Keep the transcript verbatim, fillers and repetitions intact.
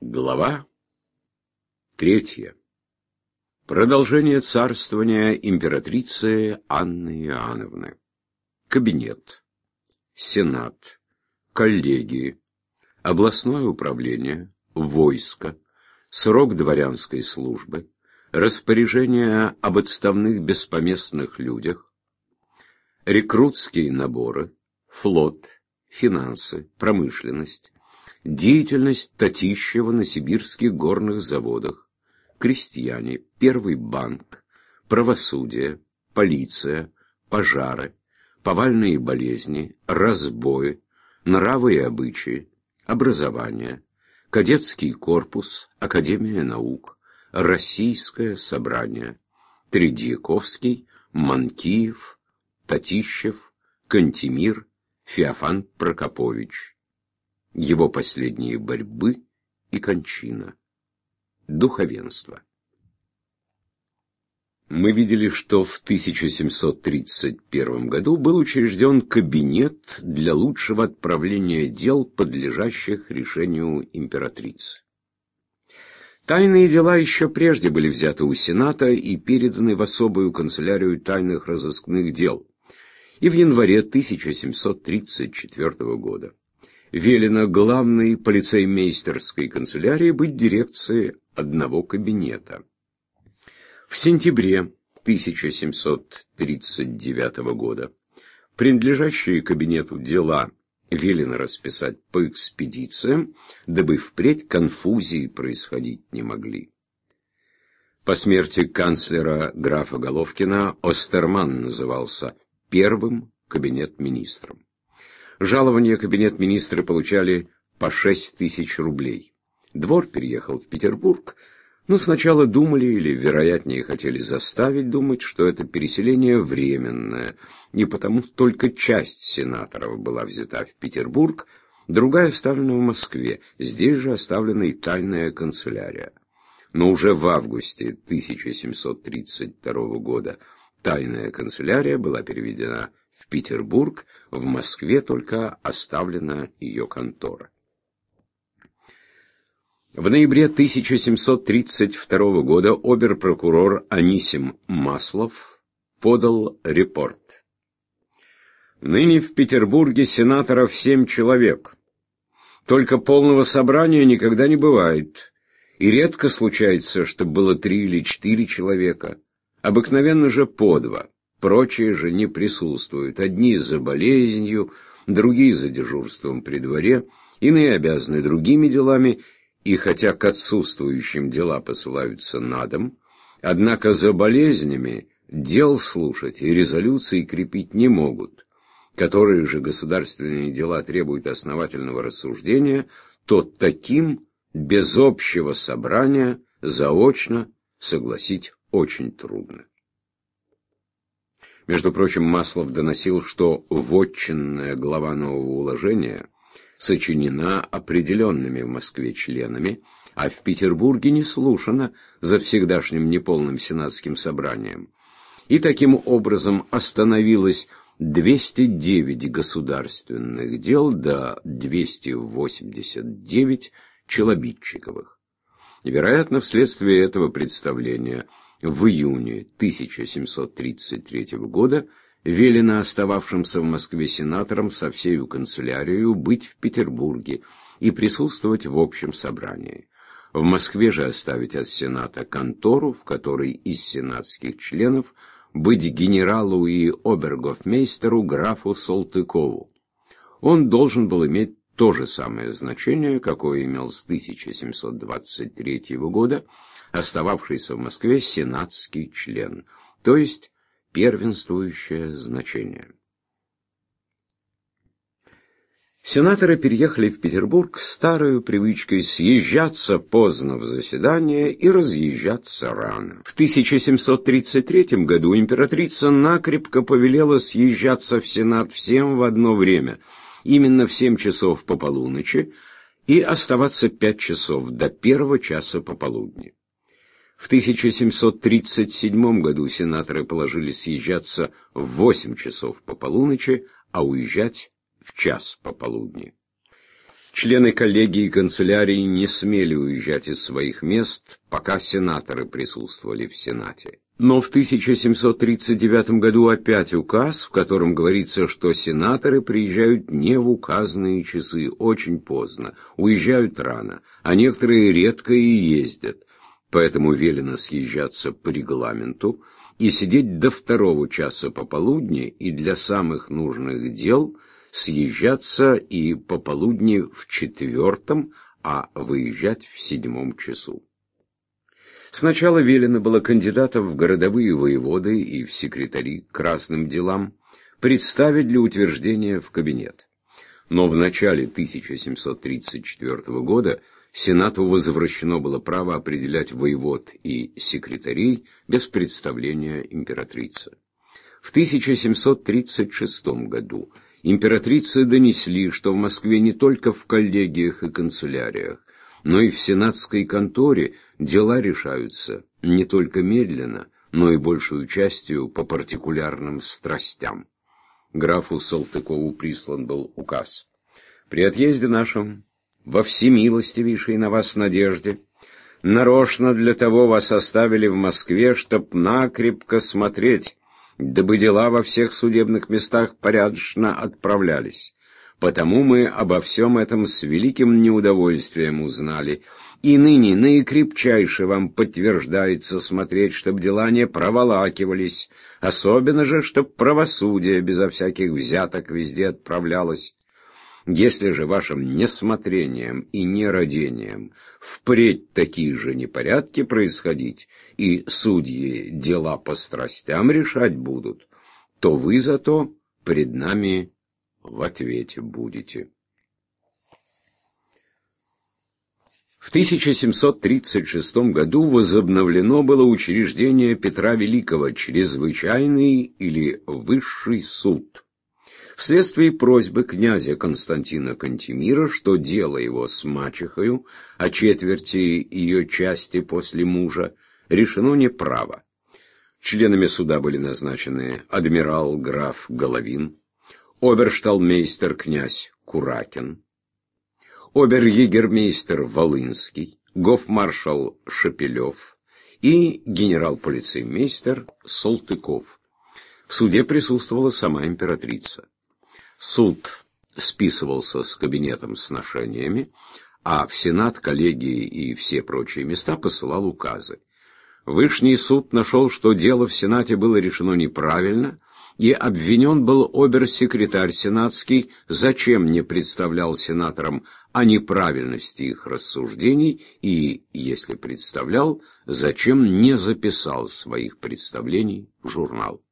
Глава третья. Продолжение царствования императрицы Анны Иоанновны. Кабинет, сенат, коллегии, областное управление, войско, срок дворянской службы, распоряжение об отставных беспоместных людях, рекрутские наборы, флот, финансы, промышленность, деятельность Татищева на сибирских горных заводах, крестьяне, первый банк, правосудие, полиция, пожары, повальные болезни, разбои, нравы и обычаи, образование, кадетский корпус, Академия наук, Российское собрание, Тредьяковский, Манкиев, Татищев, Кантемир, Феофан Прокопович. Его последние борьбы и кончина. Духовенство. Мы видели, что в тысяча семьсот тридцать первом году был учрежден кабинет для лучшего отправления дел, подлежащих решению императрицы. Тайные дела еще прежде были взяты у Сената и переданы в особую канцелярию тайных разыскных дел. И в январе тысяча семьсот тридцать четвёртого года велено главной полицеймейстерской канцелярии быть дирекцией одного кабинета. В сентябре тысяча семьсот тридцать девятого года принадлежащие кабинету дела велено расписать по экспедициям, дабы впредь конфузии происходить не могли. По смерти канцлера графа Головкина Остерман назывался первым кабинет-министром. Жалование кабинет-министры получали по шесть тысяч рублей. Двор переехал в Петербург, но сначала думали, или, вероятнее, хотели заставить думать, что это переселение временное, и потому только часть сенаторов была взята в Петербург, другая оставлена в Москве, здесь же оставлена и тайная канцелярия. Но уже в августе тысяча семьсот тридцать второго года тайная канцелярия была переведена в Петербург, в Москве только оставлена ее контора. В ноябре тысяча семьсот тридцать второго года обер-прокурор Анисим Маслов подал репорт. Ныне в Петербурге сенаторов семь человек. Только полного собрания никогда не бывает, и редко случается, чтобы было три или четыре человека. Обыкновенно же по два. Прочие же не присутствуют. Одни за болезнью, другие за дежурством при дворе, иные обязаны другими делами, и хотя к отсутствующим дела посылаются на дом, однако за болезнями дел слушать и резолюции крепить не могут. Которые же государственные дела требуют основательного рассуждения, то таким без общего собрания заочно согласить очень трудно. Между прочим, Маслов доносил, что вотчинная глава нового уложения сочинена определенными в Москве членами, а в Петербурге не слушана завсегдашним неполным сенатским собранием. И таким образом остановилось двести девять государственных дел до двухсот восьмидесяти девяти челобитчиковых. Вероятно, вследствие этого представления в июне тысяча семьсот тридцать третьего года велено остававшимся в Москве сенаторам со всею канцелярией быть в Петербурге и присутствовать в общем собрании. В Москве же оставить от Сената контору, в которой из сенатских членов быть генералу и обергофмейстеру графу Салтыкову. Он должен был иметь то же самое значение, какое имел с тысяча семьсот двадцать третьего года остававшийся в Москве сенатский член, то есть первенствующее значение. Сенаторы переехали в Петербург с старой привычкой съезжаться поздно в заседание и разъезжаться рано. В тысяча семьсот тридцать третьем году императрица накрепко повелела съезжаться в Сенат всем в одно время, именно в семь часов по полуночи, и оставаться пять часов до первого часа пополудни. В тысяча семьсот тридцать седьмом году сенаторы положили съезжаться в восемь часов по полуночи, а уезжать в час пополудни. Члены коллегии и канцелярии не смели уезжать из своих мест, пока сенаторы присутствовали в Сенате. Но в тысяча семьсот тридцать девятом году опять указ, в котором говорится, что сенаторы приезжают не в указанные часы, очень поздно, уезжают рано, а некоторые редко и ездят. Поэтому велено съезжаться по регламенту и сидеть до второго часа пополудни, и для самых нужных дел съезжаться и пополудни в четвертом, а выезжать в седьмом часу. Сначала велено было кандидатов в городовые воеводы и в секретари к разным делам представить для утверждения в кабинет. Но в начале тысяча семьсот тридцать четвёртого года Сенату возвращено было право определять воевод и секретарей без представления императрицы. В тысяча семьсот тридцать шестом году императрице донесли, что в Москве не только в коллегиях и канцеляриях, но и в сенатской конторе дела решаются не только медленно, но и большую частью по партикулярным страстям. Графу Салтыкову прислан был указ: «При отъезде нашем, во всемилостивейшей на вас надежде, нарочно для того вас оставили в Москве, чтоб накрепко смотреть, дабы дела во всех судебных местах порядочно отправлялись. Потому мы обо всем этом с великим неудовольствием узнали, и ныне наикрепчайше вам подтверждается смотреть, чтоб дела не проволакивались, особенно же, чтоб правосудие безо всяких взяток везде отправлялось. Если же вашим несмотрением и нерадением впредь такие же непорядки происходить, и судьи дела по страстям решать будут, то вы зато пред нами в ответе будете». В тысяча семьсот тридцать шестом году возобновлено было учреждение Петра Великого, чрезвычайный или высший суд. Вследствие просьбы князя Константина Кантемира, что дело его с мачехою, о четверти ее части после мужа, решено неправо. Членами суда были назначены адмирал граф Головин, обершталмейстер князь Куракин, обер-егермейстер Волынский, гофмаршал Шепелев и генерал-полицеймейстер Салтыков. В суде присутствовала сама императрица. Суд списывался с кабинетом сношениями, а в Сенат, коллегии и все прочие места посылал указы. Вышний суд нашел, что дело в Сенате было решено неправильно, и обвинен был обер-секретарь сенатский, зачем не представлял сенаторам о неправильности их рассуждений, и, если представлял, зачем не записал своих представлений в журнал.